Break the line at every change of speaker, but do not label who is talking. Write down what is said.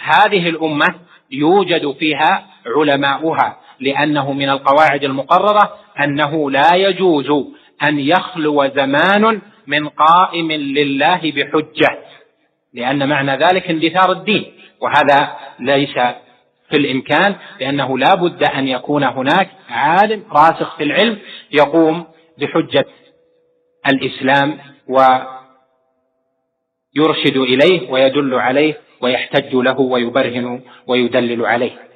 هذه الأمة يوجد فيها علماؤها، لأنه من القواعد المقررة أنه لا يجوز أن يخلو زمان من قائم لله بحجة، لأن معنى ذلك اندثار الدين، وهذا ليس في الإمكان، لأنه لا بد أن يكون هناك عالم راسخ في العلم يقوم بحجة الإسلام ويرشد إليه ويدل عليه ويحتج له ويبرهن ويدلل عليه.